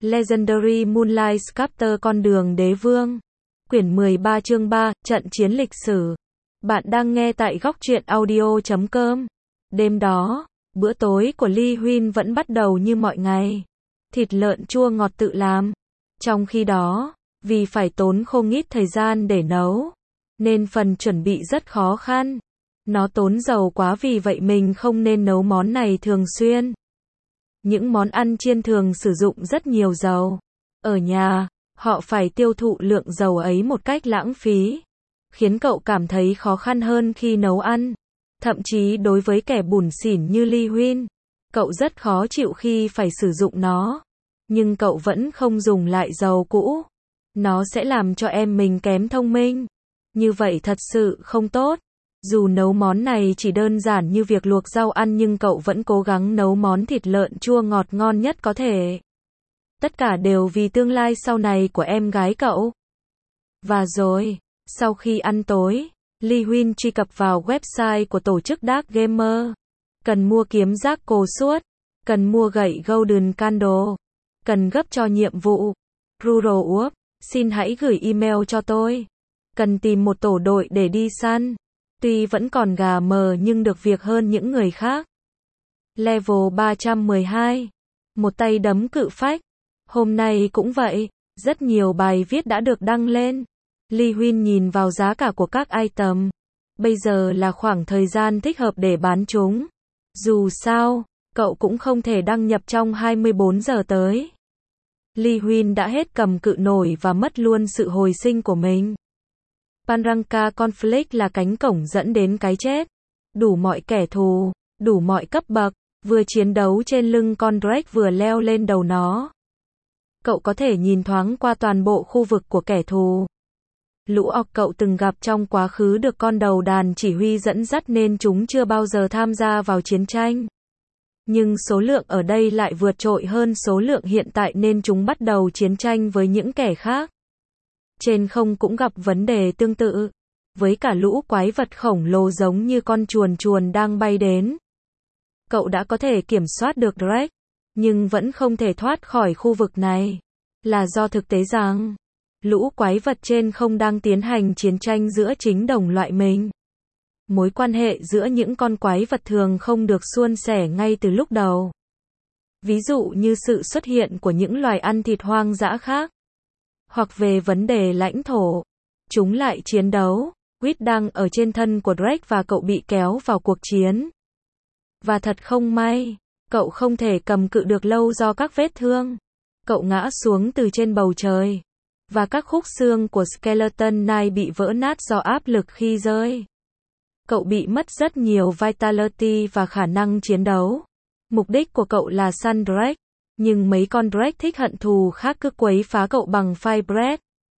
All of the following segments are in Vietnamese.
Legendary Moonlight Sculptor Con đường đế vương. Quyển 13 chương 3, trận chiến lịch sử. Bạn đang nghe tại góc truyện audio.com. Đêm đó, bữa tối của Lee Huynh vẫn bắt đầu như mọi ngày. Thịt lợn chua ngọt tự làm. Trong khi đó, vì phải tốn không ít thời gian để nấu, nên phần chuẩn bị rất khó khăn. Nó tốn dầu quá, vì vậy mình không nên nấu món này thường xuyên. Những món ăn chiên thường sử dụng rất nhiều dầu. Ở nhà, họ phải tiêu thụ lượng dầu ấy một cách lãng phí, khiến cậu cảm thấy khó khăn hơn khi nấu ăn. Thậm chí đối với kẻ bủn xỉn như Lee Huynh, cậu rất khó chịu khi phải sử dụng nó. Nhưng cậu vẫn không dùng lại dầu cũ. Nó sẽ làm cho em mình kém thông minh. Như vậy thật sự không tốt. Dù nấu món này chỉ đơn giản như việc luộc rau ăn, nhưng cậu vẫn cố gắng nấu món thịt lợn chua ngọt ngon nhất có thể. Tất cả đều vì tương lai sau này của em gái cậu. Và rồi, sau khi ăn tối, Lee Huynh truy cập vào website của tổ chức Dark Gamer. Cần mua kiếm giác cồ suốt, cần mua gậy Golden Candle, cần gấp cho nhiệm vụ. Rural Uop, xin hãy gửi email cho tôi. Cần tìm một tổ đội để đi săn. Tuy vẫn còn gà mờ nhưng được việc hơn những người khác. Level 312. Một tay đấm cự phách. Hôm nay cũng vậy, rất nhiều bài viết đã được đăng lên. Lee Huynh nhìn vào giá cả của các item. Bây giờ là khoảng thời gian thích hợp để bán chúng. Dù sao, cậu cũng không thể đăng nhập trong 24 giờ tới. Lee Huynh đã hết cầm cự nổi và mất luôn sự hồi sinh của mình. Panranka Conflict là cánh cổng dẫn đến cái chết. Đủ mọi kẻ thù, đủ mọi cấp bậc, vừa chiến đấu trên lưng con Drake vừa leo lên đầu nó. Cậu có thể nhìn thoáng qua toàn bộ khu vực của kẻ thù. Lũ orc cậu từng gặp trong quá khứ được con đầu đàn chỉ huy dẫn dắt nên chúng chưa bao giờ tham gia vào chiến tranh. Nhưng số lượng ở đây lại vượt trội hơn số lượng hiện tại nên chúng bắt đầu chiến tranh với những kẻ khác. Trên không cũng gặp vấn đề tương tự, với cả lũ quái vật khổng lồ giống như con chuồn chuồn đang bay đến. Cậu đã có thể kiểm soát được Drake, nhưng vẫn không thể thoát khỏi khu vực này. Là do thực tế rằng, lũ quái vật trên không đang tiến hành chiến tranh giữa chính đồng loại mình. Mối quan hệ giữa những con quái vật thường không được suôn sẻ ngay từ lúc đầu. Ví dụ như sự xuất hiện của những loài ăn thịt hoang dã khác. Hoặc về vấn đề lãnh thổ. Chúng lại chiến đấu. Quýt đang ở trên thân của Drake và cậu bị kéo vào cuộc chiến. Và thật không may, cậu không thể cầm cự được lâu do các vết thương. Cậu ngã xuống từ trên bầu trời. Và các khúc xương của Skeleton Knight bị vỡ nát do áp lực khi rơi. Cậu bị mất rất nhiều vitality và khả năng chiến đấu. Mục đích của cậu là săn Drake. Nhưng mấy con Drake thích hận thù khác cứ quấy phá cậu bằng Fire Breath.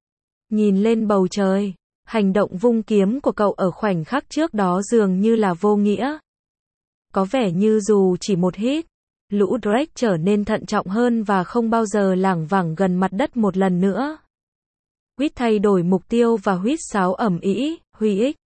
Nhìn lên bầu trời, hành động vung kiếm của cậu ở khoảnh khắc trước đó dường như là vô nghĩa. Có vẻ như dù chỉ một hit, lũ Drake trở nên thận trọng hơn và không bao giờ lảng vảng gần mặt đất một lần nữa. Huyết thay đổi mục tiêu và huyết sáo ầm ĩ, huy ích.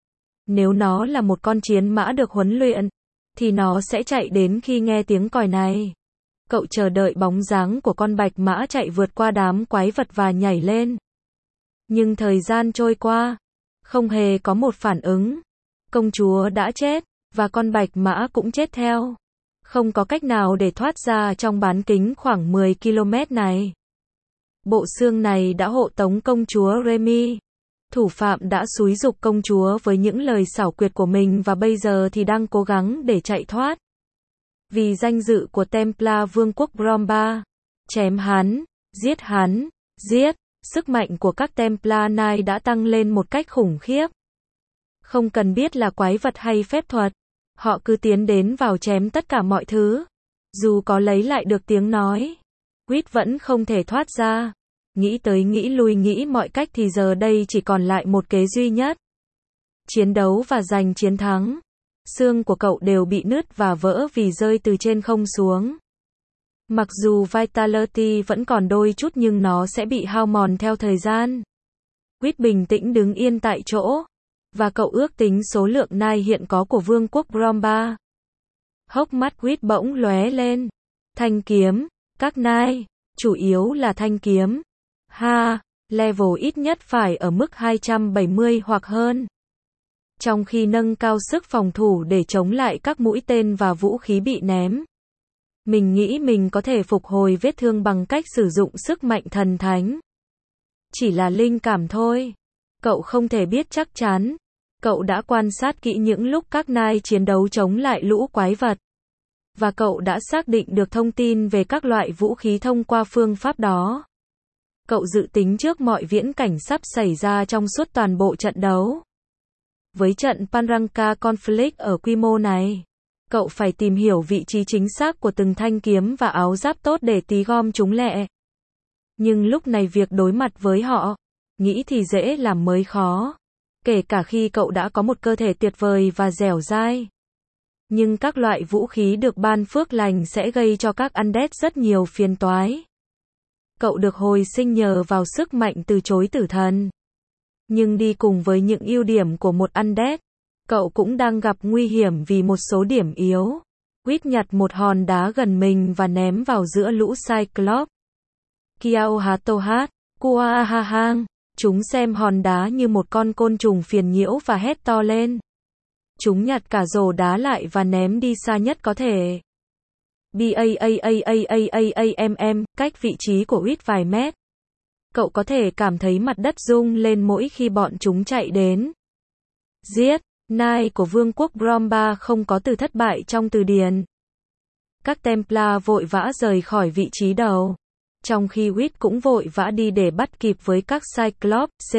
Nếu nó là một con chiến mã được huấn luyện, thì nó sẽ chạy đến khi nghe tiếng còi này. Cậu chờ đợi bóng dáng của con bạch mã chạy vượt qua đám quái vật và nhảy lên. Nhưng thời gian trôi qua, không hề có một phản ứng. Công chúa đã chết, và con bạch mã cũng chết theo. Không có cách nào để thoát ra trong bán kính khoảng 10 km này. Bộ xương này đã hộ tống công chúa Remy. Thủ phạm đã xúi giục công chúa với những lời xảo quyệt của mình và bây giờ thì đang cố gắng để chạy thoát. Vì danh dự của Templar Vương quốc Bromba, chém hắn, giết, sức mạnh của các Templar Knight đã tăng lên một cách khủng khiếp. Không cần biết là quái vật hay phép thuật, họ cứ tiến đến vào chém tất cả mọi thứ. Dù có lấy lại được tiếng nói, Quýt vẫn không thể thoát ra. Nghĩ tới nghĩ lui nghĩ mọi cách thì giờ đây chỉ còn lại một kế duy nhất. Chiến đấu và giành chiến thắng. Xương của cậu đều bị nứt và vỡ vì rơi từ trên không xuống. Mặc dù vitality vẫn còn đôi chút nhưng nó sẽ bị hao mòn theo thời gian. Quýt bình tĩnh đứng yên tại chỗ. Và cậu ước tính số lượng Knight hiện có của vương quốc Bromba. Hốc mắt Quýt bỗng lóe lên. Thanh kiếm, các Knight, chủ yếu là thanh kiếm. Level ít nhất phải ở mức 270 hoặc hơn. Trong khi nâng cao sức phòng thủ để chống lại các mũi tên và vũ khí bị ném. Mình nghĩ mình có thể phục hồi vết thương bằng cách sử dụng sức mạnh thần thánh. Chỉ là linh cảm thôi. Cậu không thể biết chắc chắn. Cậu đã quan sát kỹ những lúc các nai chiến đấu chống lại lũ quái vật. Và cậu đã xác định được thông tin về các loại vũ khí thông qua phương pháp đó. Cậu dự tính trước mọi viễn cảnh sắp xảy ra trong suốt toàn bộ trận đấu. Với trận Panranka Conflict ở quy mô này, cậu phải tìm hiểu vị trí chính xác của từng thanh kiếm và áo giáp tốt để tí gom chúng lẹ. Nhưng lúc này việc đối mặt với họ, nghĩ thì dễ làm mới khó. Kể cả khi cậu đã có một cơ thể tuyệt vời và dẻo dai. Nhưng các loại vũ khí được ban phước lành sẽ gây cho các undead rất nhiều phiền toái. Cậu được hồi sinh nhờ vào sức mạnh từ chối tử thần. Nhưng đi cùng với những ưu điểm của một undead, cậu cũng đang gặp nguy hiểm vì một số điểm yếu. Quýt nhặt một hòn đá gần mình và ném vào giữa lũ Cyclops. Kiaohatohat, Kuahahang. Chúng xem hòn đá như một con côn trùng phiền nhiễu và hét to lên. Chúng nhặt cả rổ đá lại và ném đi xa nhất có thể. BAAAAAAAMM, cách vị trí của Quýt vài mét. Cậu có thể cảm thấy mặt đất rung lên mỗi khi bọn chúng chạy đến. Giết, nai của vương quốc Bromba không có từ thất bại trong từ điển. Các Templar vội vã rời khỏi vị trí đầu. Trong khi Quýt cũng vội vã đi để bắt kịp với các Cyclops.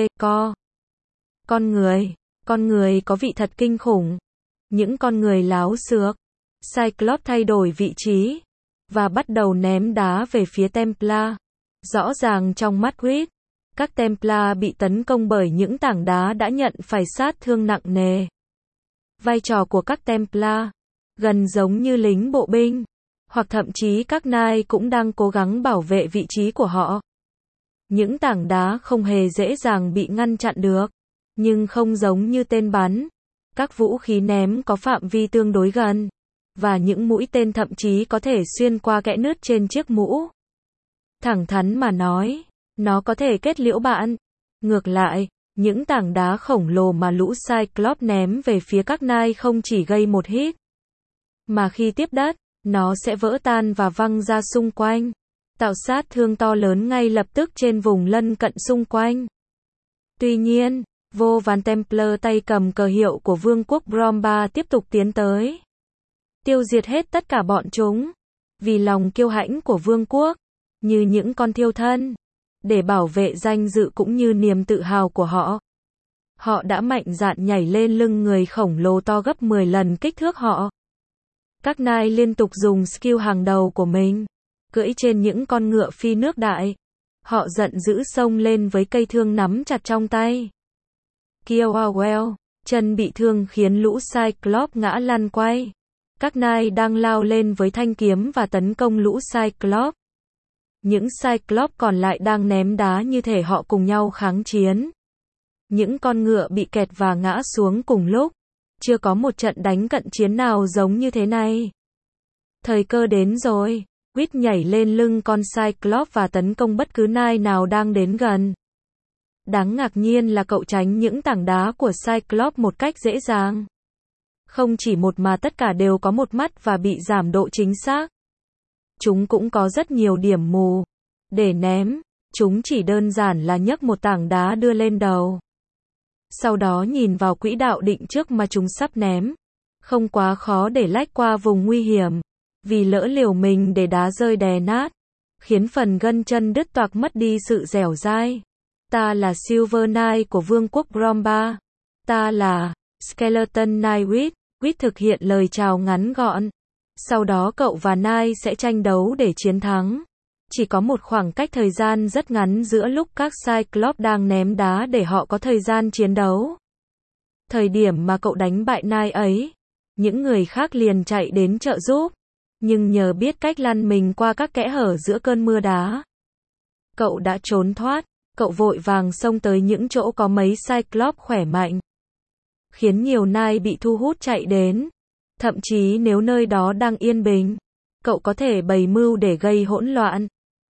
Con người có vị thật kinh khủng. Những con người láo xược. Cyclops thay đổi vị trí và bắt đầu ném đá về phía Templar. Rõ ràng trong mắt Quýt, các Templar bị tấn công bởi những tảng đá đã nhận phải sát thương nặng nề. Vai trò của các Templar gần giống như lính bộ binh, hoặc thậm chí các nai cũng đang cố gắng bảo vệ vị trí của họ. Những tảng đá không hề dễ dàng bị ngăn chặn được, nhưng không giống như tên bắn. Các vũ khí ném có phạm vi tương đối gần, và những mũi tên thậm chí có thể xuyên qua kẽ nứt trên chiếc mũ. Thẳng thắn mà nói, nó có thể kết liễu bạn. Ngược lại, những tảng đá khổng lồ mà lũ Cyclops ném về phía các nai không chỉ gây một hit, mà khi tiếp đất, nó sẽ vỡ tan và văng ra xung quanh, tạo sát thương to lớn ngay lập tức trên vùng lân cận xung quanh. Tuy nhiên, vô vàn Templar tay cầm cờ hiệu của vương quốc Bromba tiếp tục tiến tới, tiêu diệt hết tất cả bọn chúng, vì lòng kiêu hãnh của vương quốc, như những con thiêu thân, để bảo vệ danh dự cũng như niềm tự hào của họ. Họ đã mạnh dạn nhảy lên lưng người khổng lồ to gấp 10 lần kích thước họ. Các nai liên tục dùng skill hàng đầu của mình, cưỡi trên những con ngựa phi nước đại. Họ giận dữ xông lên với cây thương nắm chặt trong tay. Kiawawell, chân bị thương khiến lũ Cyclops ngã lăn quay. Các nai đang lao lên với thanh kiếm và tấn công lũ Cyclops. Những Cyclops còn lại đang ném đá như thể họ cùng nhau kháng chiến. Những con ngựa bị kẹt và ngã xuống cùng lúc. Chưa có một trận đánh cận chiến nào giống như thế này. Thời cơ đến rồi. Quýt nhảy lên lưng con Cyclops và tấn công bất cứ nai nào đang đến gần. Đáng ngạc nhiên là cậu tránh những tảng đá của Cyclops một cách dễ dàng. Không chỉ một mà tất cả đều có một mắt và bị giảm độ chính xác. Chúng cũng có rất nhiều điểm mù. Để ném, chúng chỉ đơn giản là nhấc một tảng đá đưa lên đầu. Sau đó nhìn vào quỹ đạo định trước mà chúng sắp ném. Không quá khó để lách qua vùng nguy hiểm. Vì lỡ liều mình để đá rơi đè nát, khiến phần gân chân đứt toạc mất đi sự dẻo dai. Ta là Silver Knight của vương quốc Bromba. Ta là Skeleton Knight Quýt. Quýt thực hiện lời chào ngắn gọn. Sau đó cậu và Knight sẽ tranh đấu để chiến thắng. Chỉ có một khoảng cách thời gian rất ngắn giữa lúc các Cyclops đang ném đá để họ có thời gian chiến đấu. Thời điểm mà cậu đánh bại Knight ấy, những người khác liền chạy đến trợ giúp. Nhưng nhờ biết cách lăn mình qua các kẽ hở giữa cơn mưa đá, cậu đã trốn thoát. Cậu vội vàng xông tới những chỗ có mấy Cyclops khỏe mạnh, khiến nhiều Knight bị thu hút chạy đến. Thậm chí nếu nơi đó đang yên bình, cậu có thể bày mưu để gây hỗn loạn.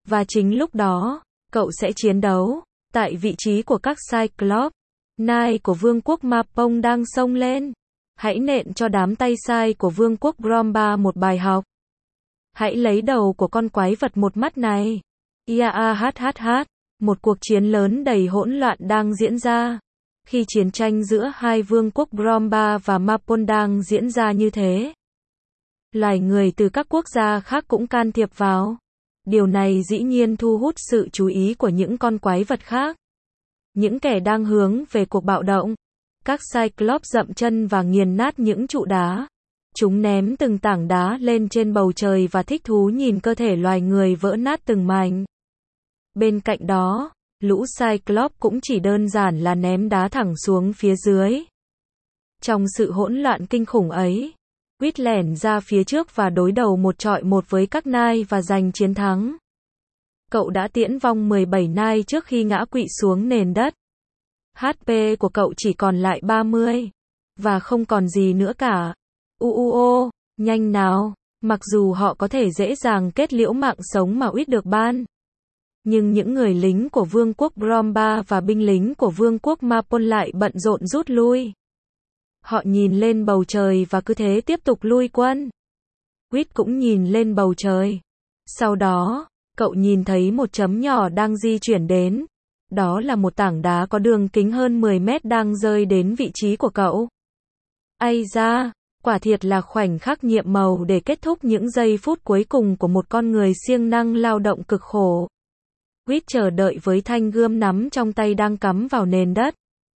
Và chính lúc đó, cậu sẽ chiến đấu. Tại vị trí của các Cyclops, Nai của vương quốc Mapong đang xông lên. Hãy nện cho đám tay sai của vương quốc Bromba một bài học. Hãy lấy đầu của con quái vật một mắt này. Yahhh. Một cuộc chiến lớn đầy hỗn loạn đang diễn ra. Khi chiến tranh giữa hai vương quốc Bromba và Mapon đang diễn ra như thế, loài người từ các quốc gia khác cũng can thiệp vào. Điều này dĩ nhiên thu hút sự chú ý của những con quái vật khác. Những kẻ đang hướng về cuộc bạo động. Các Cyclops dậm chân và nghiền nát những trụ đá. Chúng ném từng tảng đá lên trên bầu trời và thích thú nhìn cơ thể loài người vỡ nát từng mảnh. Bên cạnh đó, lũ Cyclops cũng chỉ đơn giản là ném đá thẳng xuống phía dưới. Trong sự hỗn loạn kinh khủng ấy, Quýt lẻn ra phía trước và đối đầu một trọi một với các Nai và giành chiến thắng. Cậu đã tiễn vong 17 Nai trước khi ngã quỵ xuống nền đất. HP của cậu chỉ còn lại 30. Và không còn gì nữa cả. Nhanh nào. Mặc dù họ có thể dễ dàng kết liễu mạng sống mà Quýt được ban. Nhưng những người lính của vương quốc Bromba và binh lính của vương quốc Mapon lại bận rộn rút lui. Họ nhìn lên bầu trời và cứ thế tiếp tục lui quân. Quýt cũng nhìn lên bầu trời. Sau đó, cậu nhìn thấy một chấm nhỏ đang di chuyển đến. Đó là một tảng đá có đường kính hơn 10 mét đang rơi đến vị trí của cậu. Ây da, quả thiệt là khoảnh khắc nhiệm màu để kết thúc những giây phút cuối cùng của một con người siêng năng lao động cực khổ. Quýt chờ đợi với thanh gươm nắm trong tay đang cắm vào nền đất.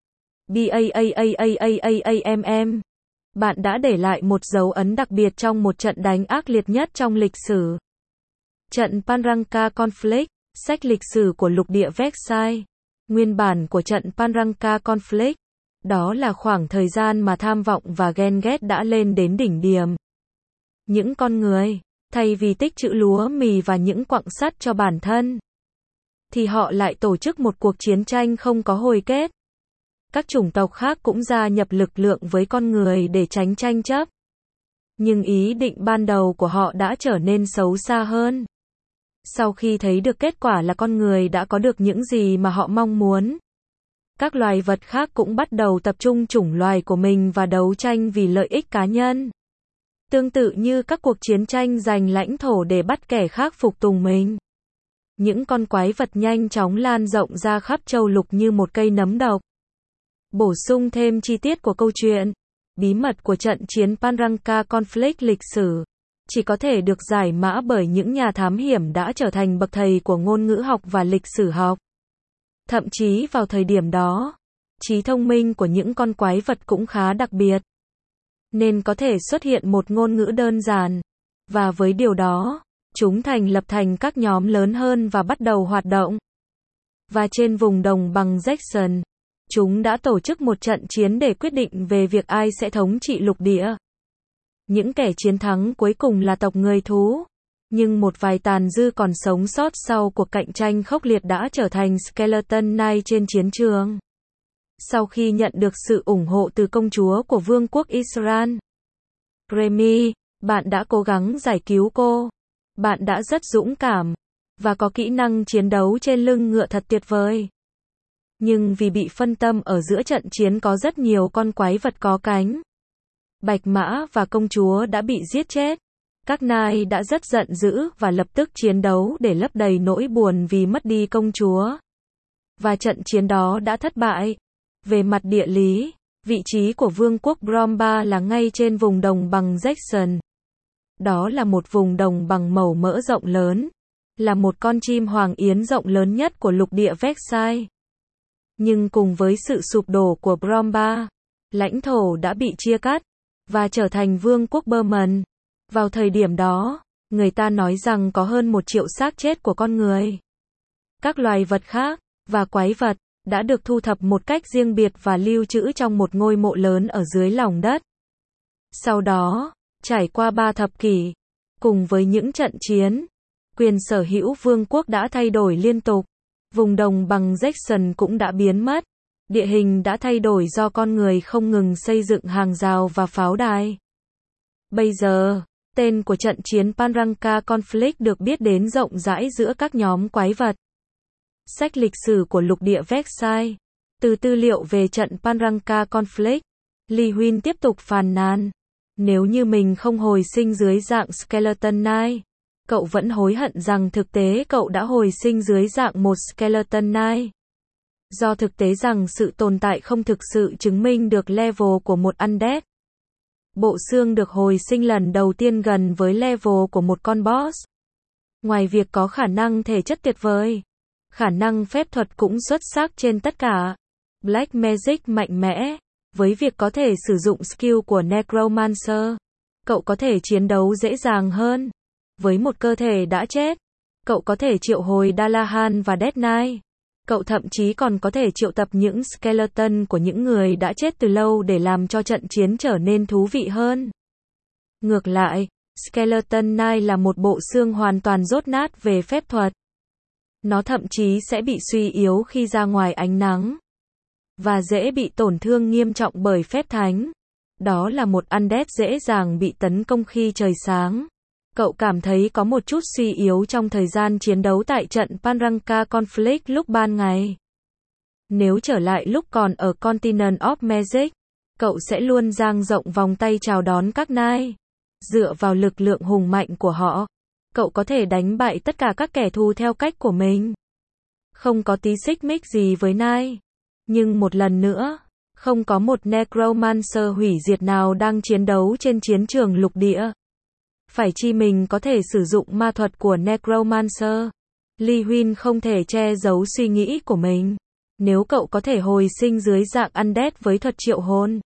Bạn đã để lại một dấu ấn đặc biệt trong một trận đánh ác liệt nhất trong lịch sử. Trận Panranka Conflict, sách lịch sử của lục địa Versailles. Nguyên bản của trận Panranka Conflict. Đó là khoảng thời gian mà tham vọng và ghen ghét đã lên đến đỉnh điểm. Những con người, thay vì tích trữ lúa mì và những quặng sắt cho bản thân, thì họ lại tổ chức một cuộc chiến tranh không có hồi kết. Các chủng tộc khác cũng gia nhập lực lượng với con người để tránh tranh chấp. Nhưng ý định ban đầu của họ đã trở nên xấu xa hơn. Sau khi thấy được kết quả là con người đã có được những gì mà họ mong muốn, các loài vật khác cũng bắt đầu tập trung chủng loài của mình và đấu tranh vì lợi ích cá nhân. Tương tự như các cuộc chiến tranh giành lãnh thổ để bắt kẻ khác phục tùng mình. Những con quái vật nhanh chóng lan rộng ra khắp châu lục như một cây nấm độc. Bổ sung thêm chi tiết của câu chuyện. Bí mật của trận chiến Panranka Conflict lịch sử chỉ có thể được giải mã bởi những nhà thám hiểm đã trở thành bậc thầy của ngôn ngữ học và lịch sử học. Thậm chí vào thời điểm đó, trí thông minh của những con quái vật cũng khá đặc biệt, nên có thể xuất hiện một ngôn ngữ đơn giản. Và với điều đó, chúng lập thành các nhóm lớn hơn và bắt đầu hoạt động. Và trên vùng đồng bằng Jackson, chúng đã tổ chức một trận chiến để quyết định về việc ai sẽ thống trị lục địa. Những kẻ chiến thắng cuối cùng là tộc người thú. Nhưng một vài tàn dư còn sống sót sau cuộc cạnh tranh khốc liệt đã trở thành Skeleton Knight trên chiến trường. Sau khi nhận được sự ủng hộ từ công chúa của vương quốc Israel, Remy, bạn đã cố gắng giải cứu cô. Bạn đã rất dũng cảm và có kỹ năng chiến đấu trên lưng ngựa thật tuyệt vời. Nhưng vì bị phân tâm ở giữa trận chiến có rất nhiều con quái vật có cánh, Bạch Mã và công chúa đã bị giết chết. Các Nai đã rất giận dữ và lập tức chiến đấu để lấp đầy nỗi buồn vì mất đi công chúa. Và trận chiến đó đã thất bại. Về mặt địa lý, vị trí của vương quốc Bromba là ngay trên vùng đồng bằng Jackson. Đó là một vùng đồng bằng màu mỡ rộng lớn, là một con chim hoàng yến rộng lớn nhất của lục địa Versailles. Nhưng cùng với sự sụp đổ của Bromba, lãnh thổ đã bị chia cắt và trở thành vương quốc Burman. Vào thời điểm đó, người ta nói rằng có hơn 1 triệu xác chết của con người, các loài vật khác và quái vật đã được thu thập một cách riêng biệt và lưu trữ trong một ngôi mộ lớn ở dưới lòng đất. Sau đó, trải qua 3 thập kỷ, cùng với những trận chiến, quyền sở hữu vương quốc đã thay đổi liên tục. Vùng đồng bằng Jackson cũng đã biến mất. Địa hình đã thay đổi do con người không ngừng xây dựng hàng rào và pháo đài. Bây giờ, Tên của trận chiến Panranka Conflict được biết đến rộng rãi giữa các nhóm quái vật. Sách lịch sử của lục địa Versailles. Từ tư liệu về trận Panranka Conflict, Li Huynh tiếp tục phàn nàn. Nếu như mình không hồi sinh dưới dạng Skeleton Knight, cậu vẫn hối hận rằng thực tế cậu đã hồi sinh dưới dạng một Skeleton Knight. Do thực tế rằng sự tồn tại không thực sự chứng minh được level của một undead. Bộ xương được hồi sinh lần đầu tiên gần với level của một con boss. Ngoài việc có khả năng thể chất tuyệt vời, khả năng phép thuật cũng xuất sắc trên tất cả. Black Magic mạnh mẽ, với việc có thể sử dụng skill của Necromancer, cậu có thể chiến đấu dễ dàng hơn. Với một cơ thể đã chết, cậu có thể triệu hồi Dalahan và Death Knight. Cậu thậm chí còn có thể triệu tập những skeleton của những người đã chết từ lâu để làm cho trận chiến trở nên thú vị hơn. Ngược lại, Skeleton Knight là một bộ xương hoàn toàn dốt nát về phép thuật. Nó thậm chí sẽ bị suy yếu khi ra ngoài ánh nắng, và dễ bị tổn thương nghiêm trọng bởi phép thánh. Đó là một undead dễ dàng bị tấn công khi trời sáng. Cậu cảm thấy có một chút suy yếu trong thời gian chiến đấu tại trận Panranka Conflict lúc ban ngày. Nếu trở lại lúc còn ở Continent of Magic, cậu sẽ luôn dang rộng vòng tay chào đón các knight. Dựa vào lực lượng hùng mạnh của họ, cậu có thể đánh bại tất cả các kẻ thù theo cách của mình. Không có tí xích mích gì với knight. Nhưng một lần nữa, không có một Necromancer hủy diệt nào đang chiến đấu trên chiến trường lục địa. Phải chi mình có thể sử dụng ma thuật của Necromancer. Li Huynh không thể che giấu suy nghĩ của mình. Nếu cậu có thể hồi sinh dưới dạng undead với thuật triệu hồn,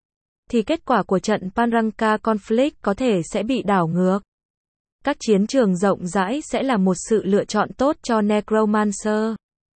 thì kết quả của trận Panranka Conflict có thể sẽ bị đảo ngược. Các chiến trường rộng rãi sẽ là một sự lựa chọn tốt cho Necromancer.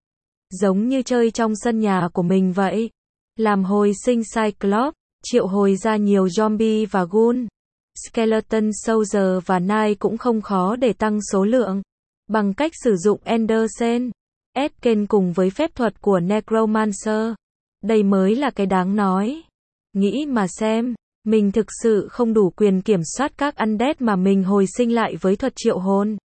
Giống như chơi trong sân nhà của mình vậy. Làm hồi sinh Cyclops, triệu hồi ra nhiều zombie và ghoul. Skeleton Soldier và Knight cũng không khó để tăng số lượng. Bằng cách sử dụng Endersen, Etken cùng với phép thuật của Necromancer. Đây mới là cái đáng nói. Nghĩ mà xem, mình thực sự không đủ quyền kiểm soát các undead mà mình hồi sinh lại với thuật triệu hồn.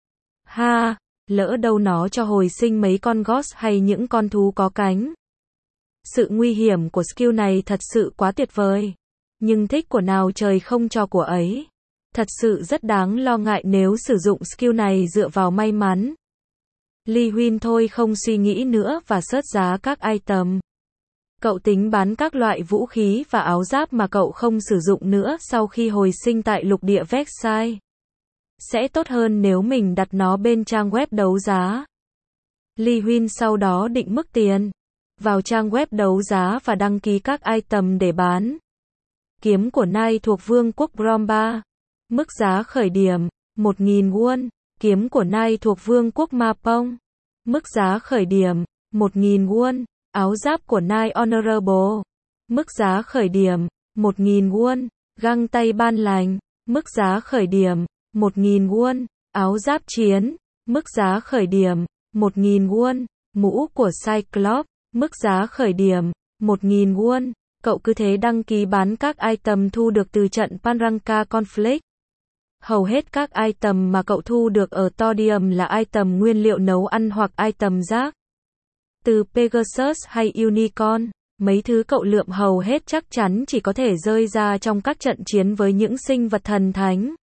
Ha, lỡ đâu nó cho hồi sinh mấy con ghost hay những con thú có cánh. Sự nguy hiểm của skill này thật sự quá tuyệt vời. Nhưng thích của nào trời không cho của ấy. Thật sự rất đáng lo ngại nếu sử dụng skill này dựa vào may mắn. Li Huynh thôi không suy nghĩ nữa và search giá các item. Cậu tính bán các loại vũ khí và áo giáp mà cậu không sử dụng nữa sau khi hồi sinh tại lục địa Versailles. Sẽ tốt hơn nếu mình đặt nó bên trang web đấu giá. Li Huynh sau đó định mức tiền. Vào trang web đấu giá và đăng ký các item để bán. Kiếm của Knight thuộc Vương quốc Bromba. Mức giá khởi điểm, 1.000 won. Kiếm của Knight thuộc Vương quốc Mapong. Mức giá khởi điểm, 1.000 won. Áo giáp của Knight Honorable. Mức giá khởi điểm, 1.000 won. Găng tay ban lành. Mức giá khởi điểm, 1.000 won. Áo giáp chiến. Mức giá khởi điểm, 1.000 won. Mũ của Cyclops. Mức giá khởi điểm, 1.000 won. Cậu cứ thế đăng ký bán các item thu được từ trận Panranka Conflict. Hầu hết các item mà cậu thu được ở Todium là item nguyên liệu nấu ăn hoặc item rác. Từ Pegasus hay Unicorn, mấy thứ cậu lượm hầu hết chắc chắn chỉ có thể rơi ra trong các trận chiến với những sinh vật thần thánh.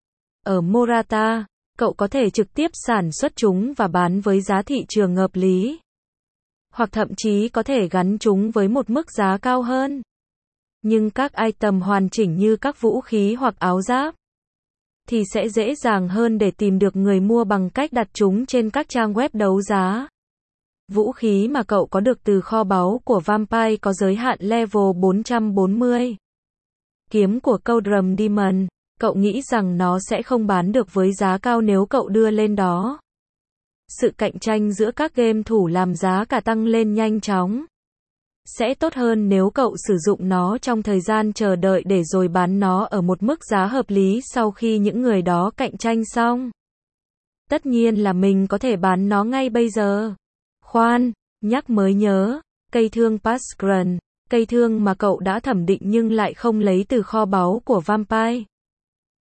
Ở Morata, cậu có thể trực tiếp sản xuất chúng và bán với giá thị trường hợp lý. Hoặc thậm chí có thể gắn chúng với một mức giá cao hơn. Nhưng các item hoàn chỉnh như các vũ khí hoặc áo giáp thì sẽ dễ dàng hơn để tìm được người mua bằng cách đặt chúng trên các trang web đấu giá. Vũ khí mà cậu có được từ kho báu của Vampire có giới hạn level 440. Kiếm của Cauldron Demon, cậu nghĩ rằng nó sẽ không bán được với giá cao nếu cậu đưa lên đó. Sự cạnh tranh giữa các game thủ làm giá cả tăng lên nhanh chóng. Sẽ tốt hơn nếu cậu sử dụng nó trong thời gian chờ đợi để rồi bán nó ở một mức giá hợp lý sau khi những người đó cạnh tranh xong. Tất nhiên là mình có thể bán nó ngay bây giờ. Khoan, nhắc mới nhớ, cây thương Pascran, cây thương mà cậu đã thẩm định nhưng lại không lấy từ kho báu của Vampire.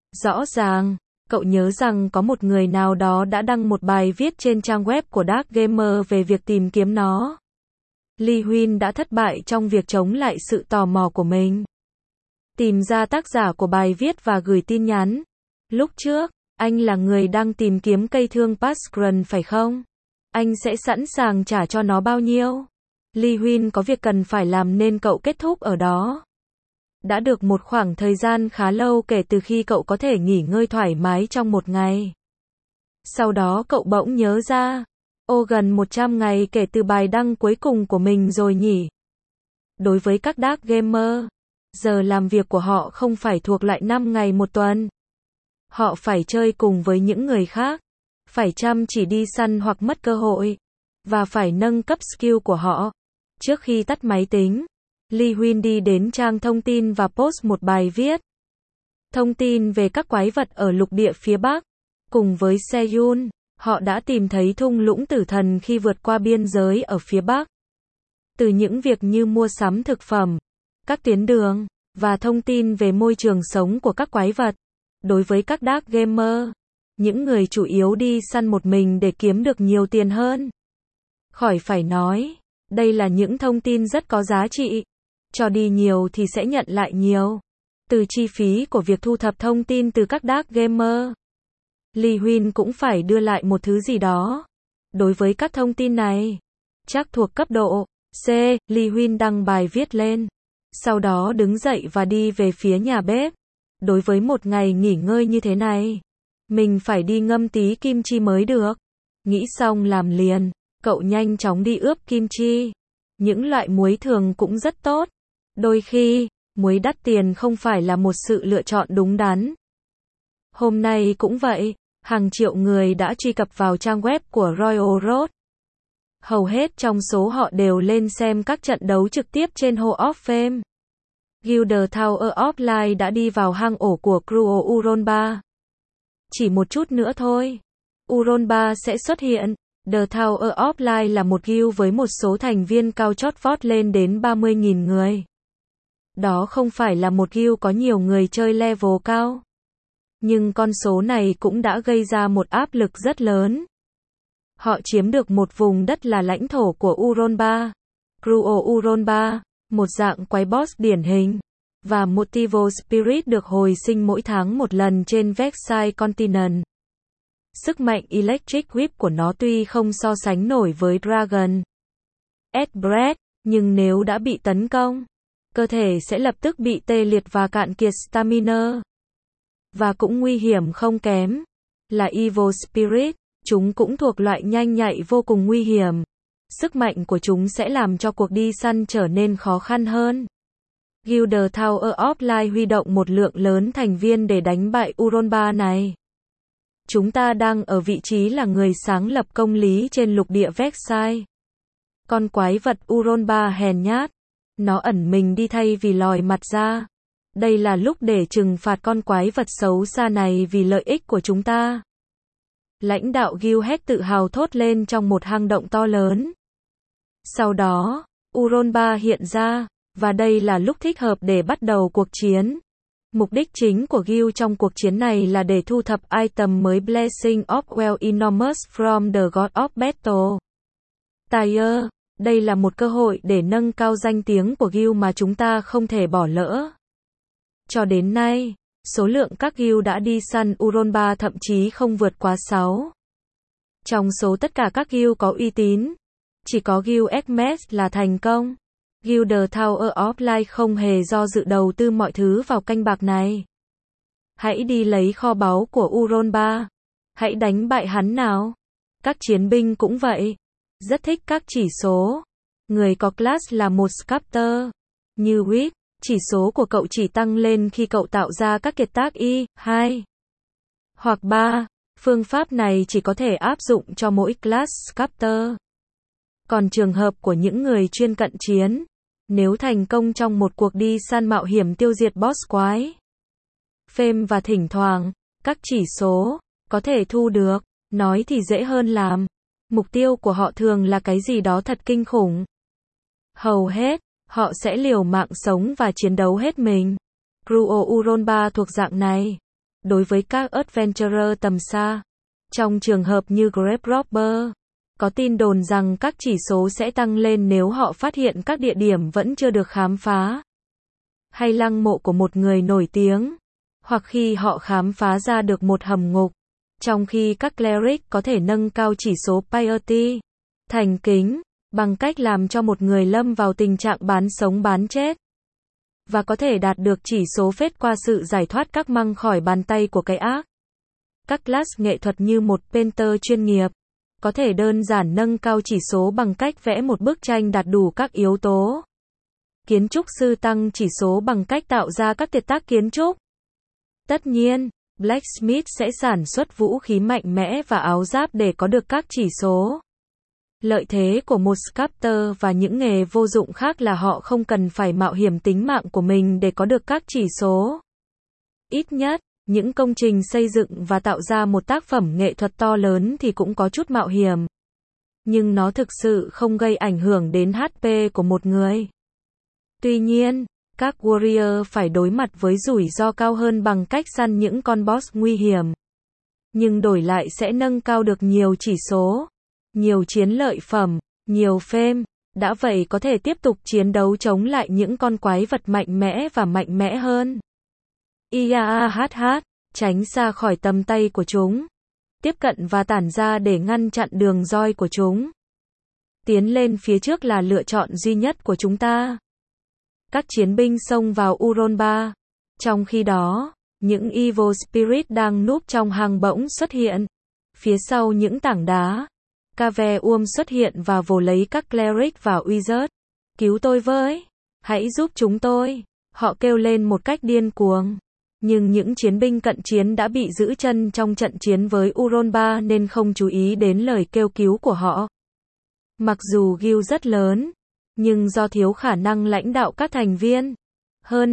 Rõ ràng, cậu nhớ rằng có một người nào đó đã đăng một bài viết trên trang web của Dark Gamer về việc tìm kiếm nó. Lee Huynh đã thất bại trong việc chống lại sự tò mò của mình. Tìm ra tác giả của bài viết và gửi tin nhắn. Lúc trước, anh là người đang tìm kiếm cây thương Pascaron phải không? Anh sẽ sẵn sàng trả cho nó bao nhiêu? Lee Huynh có việc cần phải làm nên cậu kết thúc ở đó. Đã được một khoảng thời gian khá lâu kể từ khi cậu có thể nghỉ ngơi thoải mái trong một ngày. Sau đó cậu bỗng nhớ ra, gần 100 ngày kể từ bài đăng cuối cùng của mình rồi nhỉ. Đối với các Dark Gamer, giờ làm việc của họ không phải thuộc lại 5 ngày một tuần. Họ phải chơi cùng với những người khác, phải chăm chỉ đi săn hoặc mất cơ hội, và phải nâng cấp skill của họ. Trước khi tắt máy tính, Lee Huynh đi đến trang thông tin và post một bài viết. Thông tin về các quái vật ở lục địa phía Bắc. Cùng với Seoul, họ đã tìm thấy thung lũng tử thần khi vượt qua biên giới ở phía Bắc. Từ những việc như mua sắm thực phẩm, các tuyến đường, và thông tin về môi trường sống của các quái vật. Đối với các Dark Gamer, những người chủ yếu đi săn một mình để kiếm được nhiều tiền hơn. Khỏi phải nói, đây là những thông tin rất có giá trị. Cho đi nhiều thì sẽ nhận lại nhiều. Từ chi phí của việc thu thập thông tin từ các Dark Gamer, Lee Huynh cũng phải đưa lại một thứ gì đó. Đối với các thông tin này, chắc thuộc cấp độ C, Lee Huynh đăng bài viết lên. Sau đó đứng dậy và đi về phía nhà bếp. Đối với một ngày nghỉ ngơi như thế này, mình phải đi ngâm tí kim chi mới được. Nghĩ xong làm liền, cậu nhanh chóng đi ướp kim chi. Những loại muối thường cũng rất tốt. Đôi khi, muối đắt tiền không phải là một sự lựa chọn đúng đắn. Hôm nay cũng vậy, hàng triệu người đã truy cập vào trang web của Royal Road. Hầu hết trong số họ đều lên xem các trận đấu trực tiếp trên Hall of Fame. Guild Tower of Light đã đi vào hang ổ của Cruel Uronba. Chỉ một chút nữa thôi, Uronba sẽ xuất hiện. The Tower of Light là một guild với một số thành viên cao chót vót lên đến 30.000 người. Đó không phải là một guild có nhiều người chơi level cao. Nhưng con số này cũng đã gây ra một áp lực rất lớn. Họ chiếm được một vùng đất là lãnh thổ của Uronba. Cruel Uronba, một dạng quái boss điển hình, và Motivo Spirit được hồi sinh mỗi tháng một lần trên Vexai Continent. Sức mạnh Electric Whip của nó tuy không so sánh nổi với Dragon Breath, nhưng nếu đã bị tấn công, cơ thể sẽ lập tức bị tê liệt và cạn kiệt stamina. Và cũng nguy hiểm không kém, là Evil Spirit, chúng cũng thuộc loại nhanh nhạy vô cùng nguy hiểm. Sức mạnh của chúng sẽ làm cho cuộc đi săn trở nên khó khăn hơn. Guild Tower of Light huy động một lượng lớn thành viên để đánh bại Uronba này. Chúng ta đang ở vị trí là người sáng lập công lý trên lục địa Vexai. Con quái vật Uronba hèn nhát. Nó ẩn mình đi thay vì lòi mặt ra. Đây là lúc để trừng phạt con quái vật xấu xa này vì lợi ích của chúng ta. Lãnh đạo Guildhead tự hào thốt lên trong một hang động to lớn. Sau đó, Uronba hiện ra, và đây là lúc thích hợp để bắt đầu cuộc chiến. Mục đích chính của Guild trong cuộc chiến này là để thu thập item mới Blessing of Well Enormous from the God of Battle. Tyre, đây là một cơ hội để nâng cao danh tiếng của Guild mà chúng ta không thể bỏ lỡ. Cho đến nay, số lượng các guild đã đi săn Uronba thậm chí không vượt quá 6. Trong số tất cả các guild có uy tín, chỉ có Guild Hermes là thành công. Guild Tower of Light không hề do dự đầu tư mọi thứ vào canh bạc này. Hãy đi lấy kho báu của Uronba. Hãy đánh bại hắn nào. Các chiến binh cũng vậy. Rất thích các chỉ số. Người có class là một sculptor. Như Wit, chỉ số của cậu chỉ tăng lên khi cậu tạo ra các kiệt tác Y, 2 hoặc 3. Phương pháp này chỉ có thể áp dụng cho mỗi class sculptor. Còn trường hợp của những người chuyên cận chiến, nếu thành công trong một cuộc đi săn mạo hiểm tiêu diệt boss quái, phêm và thỉnh thoảng, các chỉ số, có thể thu được, nói thì dễ hơn làm. Mục tiêu của họ thường là cái gì đó thật kinh khủng. Hầu hết, họ sẽ liều mạng sống và chiến đấu hết mình. Cruel Uronba thuộc dạng này. đối với các adventurer tầm xa. Trong trường hợp như Grave Robber, có tin đồn rằng các chỉ số sẽ tăng lên nếu họ phát hiện các địa điểm vẫn chưa được khám phá, hay lăng mộ của một người nổi tiếng, hoặc khi họ khám phá ra được một hầm ngục. Trong khi các cleric có thể nâng cao chỉ số piety, thành kính, bằng cách làm cho một người lâm vào tình trạng bán sống bán chết, và có thể đạt được chỉ số faith qua sự giải thoát các măng khỏi bàn tay của cái ác. Các class nghệ thuật như một painter chuyên nghiệp, có thể đơn giản nâng cao chỉ số bằng cách vẽ một bức tranh đạt đủ các yếu tố. Kiến trúc sư tăng chỉ số bằng cách tạo ra các kiệt tác kiến trúc. Tất nhiên, blacksmith sẽ sản xuất vũ khí mạnh mẽ và áo giáp để có được các chỉ số. Lợi thế của một sculptor và những nghề vô dụng khác là họ không cần phải mạo hiểm tính mạng của mình để có được các chỉ số. Ít nhất, những công trình xây dựng và tạo ra một tác phẩm nghệ thuật to lớn thì cũng có chút mạo hiểm. Nhưng nó thực sự không gây ảnh hưởng đến HP của một người. Tuy nhiên, các warrior phải đối mặt với rủi ro cao hơn bằng cách săn những con boss nguy hiểm. Nhưng đổi lại sẽ nâng cao được nhiều chỉ số, nhiều chiến lợi phẩm, nhiều fame, đã vậy có thể tiếp tục chiến đấu chống lại những con quái vật mạnh mẽ và mạnh mẽ hơn. IAAHH, tránh xa khỏi tầm tay của chúng. Tiếp cận và tản ra để ngăn chặn đường roi của chúng. Tiến lên phía trước là lựa chọn duy nhất của chúng ta. Các chiến binh xông vào Uronba. Trong khi đó, những Evil Spirit đang núp trong hang bỗng xuất hiện. Phía sau những tảng đá, Cave xuất hiện và vồ lấy các cleric và wizard. Cứu tôi với! Hãy giúp chúng tôi! Họ kêu lên một cách điên cuồng. Nhưng những chiến binh cận chiến đã bị giữ chân trong trận chiến với Uronba nên không chú ý đến lời kêu cứu của họ. Mặc dù guild rất lớn, nhưng do thiếu khả năng lãnh đạo các thành viên, hơn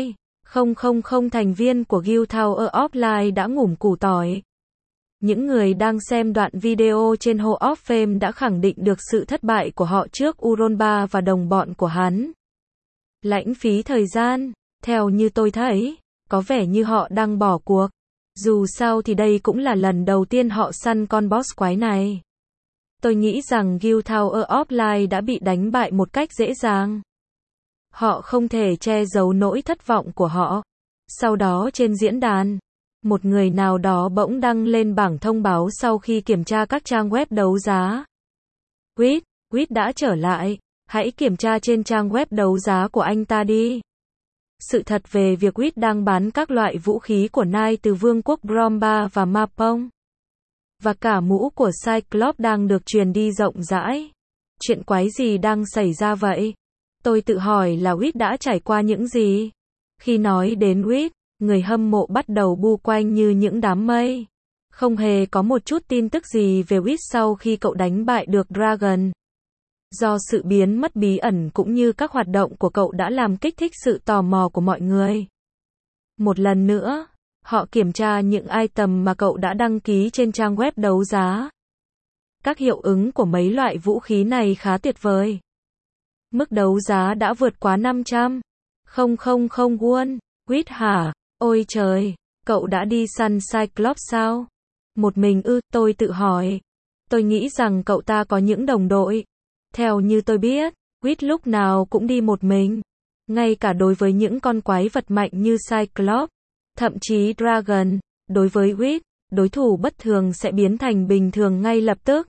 2,000 thành viên của Guild Tower of Light đã ngủm củ tỏi. Những người đang xem đoạn video trên Hall of Fame đã khẳng định được sự thất bại của họ trước Uronba và đồng bọn của hắn. Lãng phí thời gian, theo như tôi thấy, có vẻ như họ đang bỏ cuộc. Dù sao thì đây cũng là lần đầu tiên họ săn con boss quái này. Tôi nghĩ rằng Guild Tower of Light đã bị đánh bại một cách dễ dàng. Họ không thể che giấu nỗi thất vọng của họ. Sau đó trên diễn đàn, một người nào đó bỗng đăng lên bảng thông báo sau khi kiểm tra các trang web đấu giá. Quýt đã trở lại, hãy kiểm tra trên trang web đấu giá của anh ta đi. Sự thật về việc Quýt đang bán các loại vũ khí của Knight từ vương quốc Bromba và Mapong. Và cả mũ của Cyclops đang được truyền đi rộng rãi. Chuyện quái gì đang xảy ra vậy? Tôi tự hỏi là Quýt đã trải qua những gì? Khi nói đến Quýt, người hâm mộ bắt đầu bu quanh như những đám mây. Không hề có một chút tin tức gì về Quýt sau khi cậu đánh bại được Dragon. Do sự biến mất bí ẩn cũng như các hoạt động của cậu đã làm kích thích sự tò mò của mọi người. Một lần nữa, họ kiểm tra những item mà cậu đã đăng ký trên trang web đấu giá. Các hiệu ứng của mấy loại vũ khí này khá tuyệt vời. Mức đấu giá đã vượt quá 500.000 won. Quýt hả? Ôi trời, cậu đã đi săn Cyclops sao? Một mình ư? Tôi tự hỏi. Tôi nghĩ rằng cậu ta có những đồng đội. Theo như tôi biết, Quýt lúc nào cũng đi một mình. Ngay cả đối với những con quái vật mạnh như Cyclops, thậm chí Dragon, đối với Quýt, đối thủ bất thường sẽ biến thành bình thường ngay lập tức.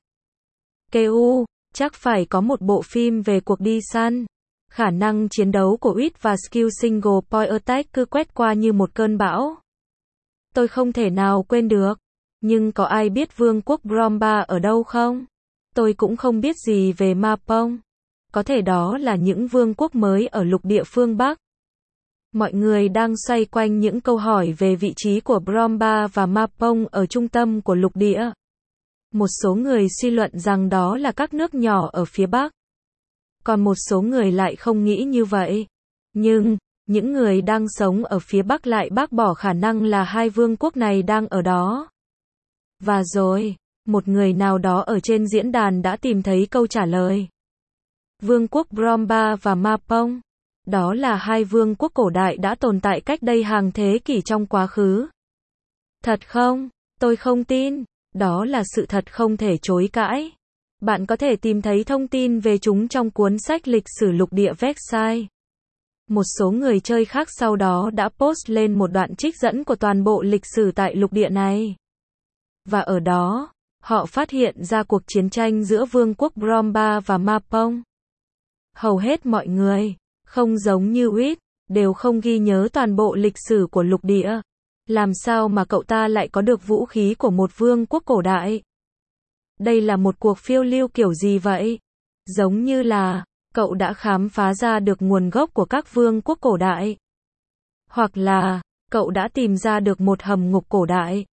Chắc phải có một bộ phim về cuộc đi săn. Khả năng chiến đấu của Quýt và skill single point attack cứ quét qua như một cơn bão. Tôi không thể nào quên được. Nhưng có ai biết vương quốc Bromba ở đâu không? Tôi cũng không biết gì về Mapong. Có thể đó là những vương quốc mới ở lục địa phương Bắc. Mọi người đang xoay quanh những câu hỏi về vị trí của Bromba và Mapong ở trung tâm của lục địa. Một số người suy luận rằng đó là các nước nhỏ ở phía Bắc. Còn một số người lại không nghĩ như vậy. Nhưng, những người đang sống ở phía Bắc lại bác bỏ khả năng là hai vương quốc này đang ở đó. Và rồi, một người nào đó ở trên diễn đàn đã tìm thấy câu trả lời. Vương quốc Bromba và Mapong. Đó là hai vương quốc cổ đại đã tồn tại cách đây hàng thế kỷ trong quá khứ. Thật không? Tôi không tin. Đó là sự thật không thể chối cãi. Bạn có thể tìm thấy thông tin về chúng trong cuốn sách lịch sử lục địa Versailles. Một số người chơi khác sau đó đã post lên một đoạn trích dẫn của toàn bộ lịch sử tại lục địa này. Và ở đó, họ phát hiện ra cuộc chiến tranh giữa vương quốc Bromba và Mapong. Hầu hết mọi người, không giống như Whit, đều không ghi nhớ toàn bộ lịch sử của lục địa. Làm sao mà cậu ta lại có được vũ khí của một vương quốc cổ đại? Đây là một cuộc phiêu lưu kiểu gì vậy? Giống như là, cậu đã khám phá ra được nguồn gốc của các vương quốc cổ đại. Hoặc là, cậu đã tìm ra được một hầm ngục cổ đại.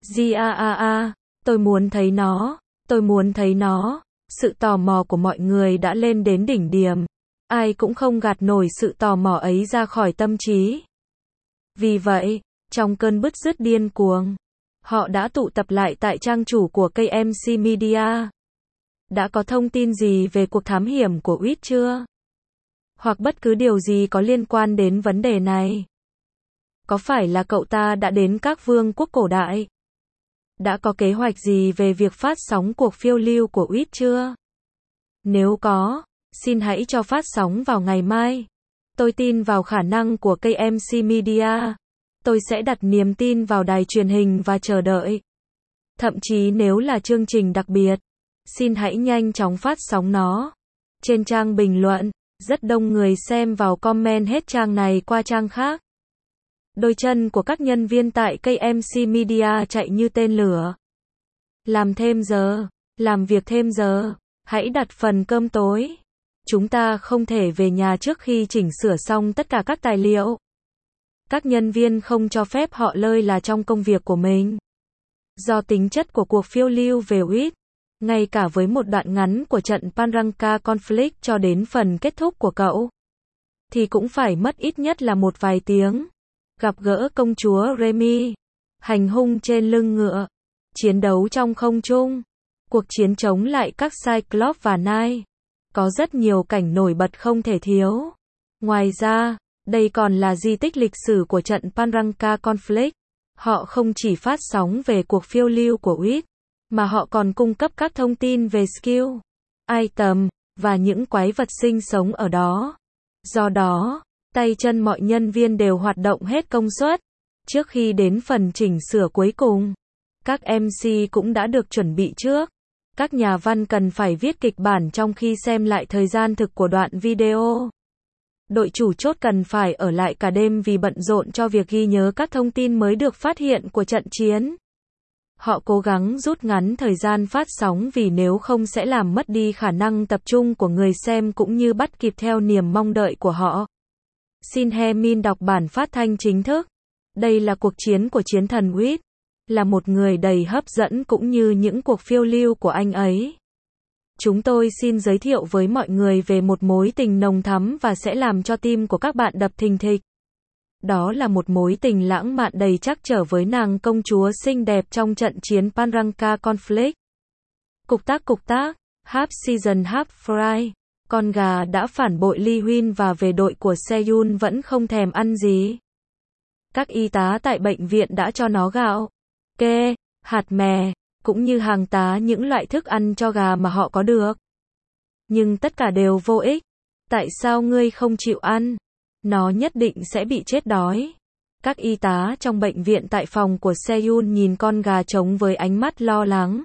Tôi muốn thấy nó, tôi muốn thấy nó. Sự tò mò của mọi người đã lên đến đỉnh điểm. Ai cũng không gạt nổi sự tò mò ấy ra khỏi tâm trí. Vì vậy, trong cơn bứt rứt điên cuồng, họ đã tụ tập lại tại trang chủ của KMC Media. Đã có thông tin gì về cuộc thám hiểm của Whit chưa? Hoặc bất cứ điều gì có liên quan đến vấn đề này? Có phải là cậu ta đã đến các vương quốc cổ đại? Đã có kế hoạch gì về việc phát sóng cuộc phiêu lưu của Whit chưa? Nếu có, xin hãy cho phát sóng vào ngày mai. Tôi tin vào khả năng của KMC Media. Tôi sẽ đặt niềm tin vào đài truyền hình và chờ đợi. Thậm chí nếu là chương trình đặc biệt, xin hãy nhanh chóng phát sóng nó. Trên trang bình luận, rất đông người xem vào comment hết trang này qua trang khác. Đôi chân của các nhân viên tại KMC Media chạy như tên lửa. Làm thêm giờ, làm việc thêm giờ, hãy đặt phần cơm tối. Chúng ta không thể về nhà trước khi chỉnh sửa xong tất cả các tài liệu. Các nhân viên không cho phép họ lơi là trong công việc của mình. Do tính chất của cuộc phiêu lưu về Whit, ngay cả với một đoạn ngắn của trận Panranka Conflict cho đến phần kết thúc của cậu, thì cũng phải mất ít nhất là một vài tiếng. Gặp gỡ công chúa Remy, hành hung trên lưng ngựa, chiến đấu trong không trung, cuộc chiến chống lại các Cyclops và Nai. Có rất nhiều cảnh nổi bật không thể thiếu. Ngoài ra, đây còn là di tích lịch sử của trận Panranka Conflict. Họ không chỉ phát sóng về cuộc phiêu lưu của Whit, mà họ còn cung cấp các thông tin về skill, item, và những quái vật sinh sống ở đó. Do đó, tay chân mọi nhân viên đều hoạt động hết công suất. Trước khi đến phần chỉnh sửa cuối cùng, các MC cũng đã được chuẩn bị trước. Các nhà văn cần phải viết kịch bản trong khi xem lại thời gian thực của đoạn video. Đội chủ chốt cần phải ở lại cả đêm vì bận rộn cho việc ghi nhớ các thông tin mới được phát hiện của trận chiến. Họ cố gắng rút ngắn thời gian phát sóng vì nếu không sẽ làm mất đi khả năng tập trung của người xem cũng như bắt kịp theo niềm mong đợi của họ. Xin He Min đọc bản phát thanh chính thức. Đây là cuộc chiến của chiến thần Whit. Là một người đầy hấp dẫn cũng như những cuộc phiêu lưu của anh ấy. Chúng tôi xin giới thiệu với mọi người về một mối tình nồng thắm và sẽ làm cho tim của các bạn đập thình thịch. Đó là một mối tình lãng mạn đầy trắc trở với nàng công chúa xinh đẹp trong trận chiến Panranka Conflict. Cục tác, half season half fry. Con gà đã phản bội Lee Huynh và về đội của Seyun vẫn không thèm ăn gì. Các y tá tại bệnh viện đã cho nó gạo, kê, hạt mè, cũng như hàng tá những loại thức ăn cho gà mà họ có được. Nhưng tất cả đều vô ích. Tại sao ngươi không chịu ăn? Nó nhất định sẽ bị chết đói. Các y tá trong bệnh viện tại phòng của Seyun nhìn con gà trống với ánh mắt lo lắng.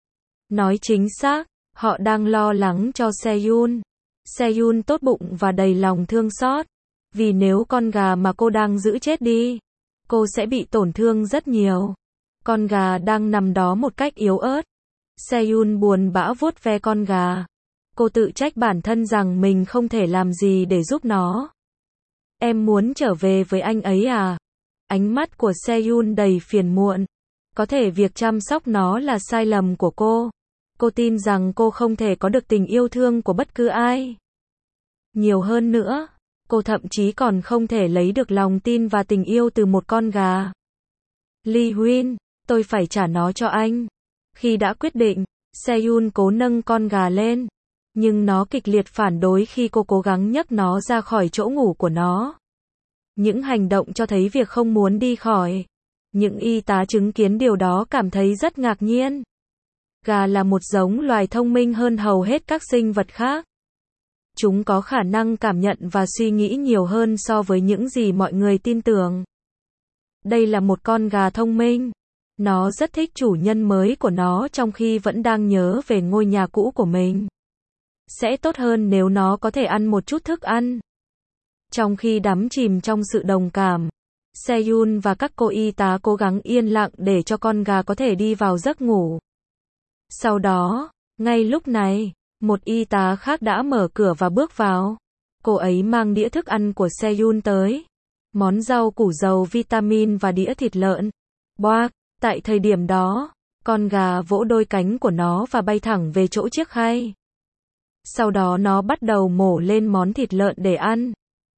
Nói chính xác, họ đang lo lắng cho Seyun. Seyun tốt bụng và đầy lòng thương xót. Vì nếu con gà mà cô đang giữ chết đi, cô sẽ bị tổn thương rất nhiều. Con gà đang nằm đó một cách yếu ớt. Seyun buồn bã vuốt ve con gà. Cô tự trách bản thân rằng mình không thể làm gì để giúp nó. Em muốn trở về với anh ấy à? Ánh mắt của Seyun đầy phiền muộn. Có thể việc chăm sóc nó là sai lầm của cô. Cô tin rằng cô không thể có được tình yêu thương của bất cứ ai. Nhiều hơn nữa, cô thậm chí còn không thể lấy được lòng tin và tình yêu từ một con gà. Lee Huynh, tôi phải trả nó cho anh. Khi đã quyết định, Seyun cố nâng con gà lên. Nhưng nó kịch liệt phản đối khi cô cố gắng nhấc nó ra khỏi chỗ ngủ của nó. Những hành động cho thấy việc không muốn đi khỏi. Những y tá chứng kiến điều đó cảm thấy rất ngạc nhiên. Gà là một giống loài thông minh hơn hầu hết các sinh vật khác. Chúng có khả năng cảm nhận và suy nghĩ nhiều hơn so với những gì mọi người tin tưởng. Đây là một con gà thông minh. Nó rất thích chủ nhân mới của nó trong khi vẫn đang nhớ về ngôi nhà cũ của mình. Sẽ tốt hơn nếu nó có thể ăn một chút thức ăn. Trong khi đắm chìm trong sự đồng cảm, Seyun và các cô y tá cố gắng yên lặng để cho con gà có thể đi vào giấc ngủ. Sau đó, ngay lúc này, một y tá khác đã mở cửa và bước vào. Cô ấy mang đĩa thức ăn của Seyun tới. Món rau củ giàu vitamin và đĩa thịt lợn. Boak, tại thời điểm đó, con gà vỗ đôi cánh của nó và bay thẳng về chỗ chiếc khay. Sau đó nó bắt đầu mổ lên món thịt lợn để ăn.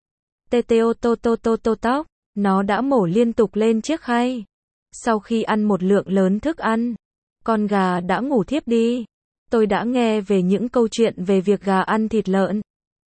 Tốc, nó đã mổ liên tục lên chiếc khay. Sau khi ăn một lượng lớn thức ăn, con gà đã ngủ thiếp đi. Tôi đã nghe về những câu chuyện về việc gà ăn thịt lợn.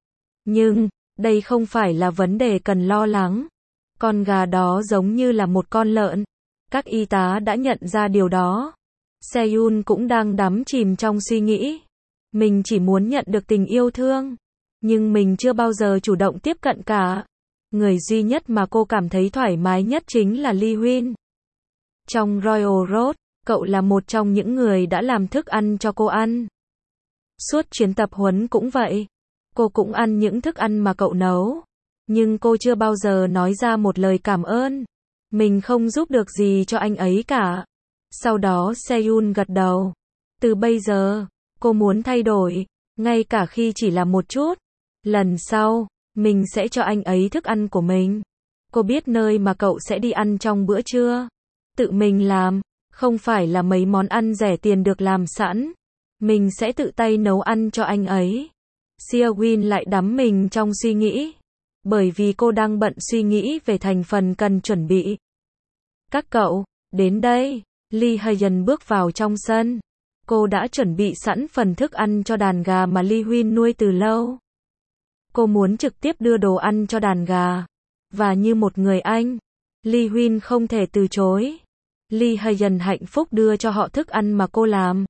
Nhưng, đây không phải là vấn đề cần lo lắng. Con gà đó giống như là một con lợn. Các y tá đã nhận ra điều đó. Seyun cũng đang đắm chìm trong suy nghĩ. Mình chỉ muốn nhận được tình yêu thương. Nhưng mình chưa bao giờ chủ động tiếp cận cả. Người duy nhất mà cô cảm thấy thoải mái nhất chính là Lee Huynh. Trong Royal Road, cậu là một trong những người đã làm thức ăn cho cô ăn. Suốt chuyến tập huấn cũng vậy. Cô cũng ăn những thức ăn mà cậu nấu. Nhưng cô chưa bao giờ nói ra một lời cảm ơn. Mình không giúp được gì cho anh ấy cả. Sau đó Seyun gật đầu. Từ bây giờ, cô muốn thay đổi, ngay cả khi chỉ là một chút. Lần sau, mình sẽ cho anh ấy thức ăn của mình. Cô biết nơi mà cậu sẽ đi ăn trong bữa trưa. Tự mình làm, không phải là mấy món ăn rẻ tiền được làm sẵn. Mình sẽ tự tay nấu ăn cho anh ấy. Seyun lại đắm mình trong suy nghĩ. Bởi vì cô đang bận suy nghĩ về thành phần cần chuẩn bị. Các cậu, đến đây. Lee Hyun bước vào trong sân. Cô đã chuẩn bị sẵn phần thức ăn cho đàn gà mà Lee Huynh nuôi từ lâu. Cô muốn trực tiếp đưa đồ ăn cho đàn gà. Và như một người anh, Lee Huynh không thể từ chối. Lee Hyun hạnh phúc đưa cho họ thức ăn mà cô làm.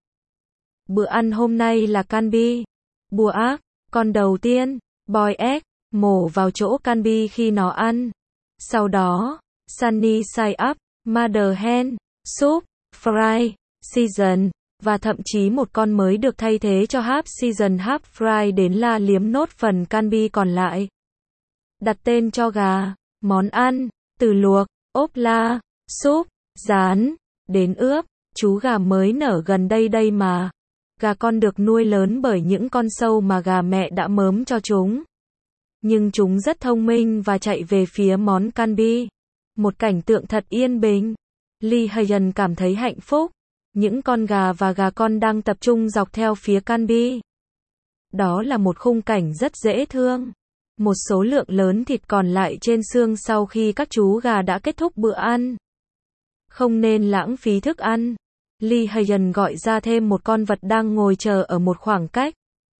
Bữa ăn hôm nay là Canby. Boak, con đầu tiên, boiled egg, mổ vào chỗ Canby khi nó ăn. Sau đó, sunny side up, mother hen, soup, fry, season, và thậm chí một con mới được thay thế cho half season half fry đến la liếm nốt phần Canby còn lại. Đặt tên cho gà, món ăn, từ luộc, ốp la, súp, rán, đến ướp, chú gà mới nở gần đây mà. Gà con được nuôi lớn bởi những con sâu mà gà mẹ đã mớm cho chúng. Nhưng chúng rất thông minh và chạy về phía món Canby. Một cảnh tượng thật yên bình. Lee Hyun cảm thấy hạnh phúc. Những con gà và gà con đang tập trung dọc theo phía Canby. Đó là một khung cảnh rất dễ thương. Một số lượng lớn thịt còn lại trên xương sau khi các chú gà đã kết thúc bữa ăn. Không nên lãng phí thức ăn. Lee Hyun gọi ra thêm một con vật đang ngồi chờ ở một khoảng cách.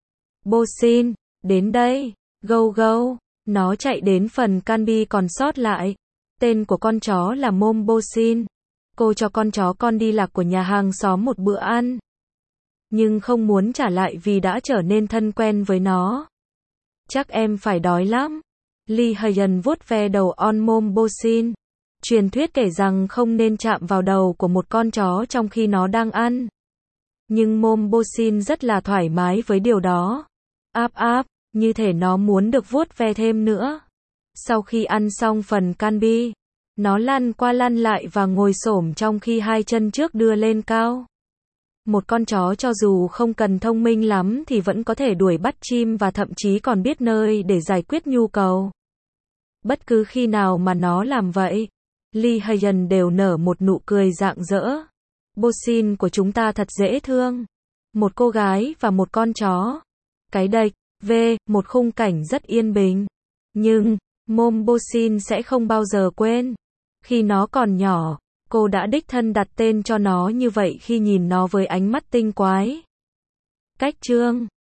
Bosin, đến đây. Go go. Nó chạy đến phần Canby còn sót lại. Tên của con chó là Mom Bosin. Cô cho con chó con đi lạc của nhà hàng xóm một bữa ăn. Nhưng không muốn trả lại vì đã trở nên thân quen với nó. Chắc em phải đói lắm. Lee Hyun vuốt ve đầu on Mom Bosin. Truyền thuyết kể rằng không nên chạm vào đầu của một con chó trong khi nó đang ăn. Nhưng Mom Bosin rất là thoải mái với điều đó. Áp áp, như thể nó muốn được vuốt ve thêm nữa. Sau khi ăn xong phần Canby, nó lăn qua lăn lại và ngồi xổm trong khi hai chân trước đưa lên cao. Một con chó cho dù không cần thông minh lắm thì vẫn có thể đuổi bắt chim và thậm chí còn biết nơi để giải quyết nhu cầu. Bất cứ khi nào mà nó làm vậy, Lee Hyun đều nở một nụ cười rạng rỡ. Bosin của chúng ta thật dễ thương. Một cô gái và một con chó. Cái đệch, một khung cảnh rất yên bình. Nhưng, Mom Bosin sẽ không bao giờ quên. Khi nó còn nhỏ, cô đã đích thân đặt tên cho nó như vậy khi nhìn nó với ánh mắt tinh quái. Cách chương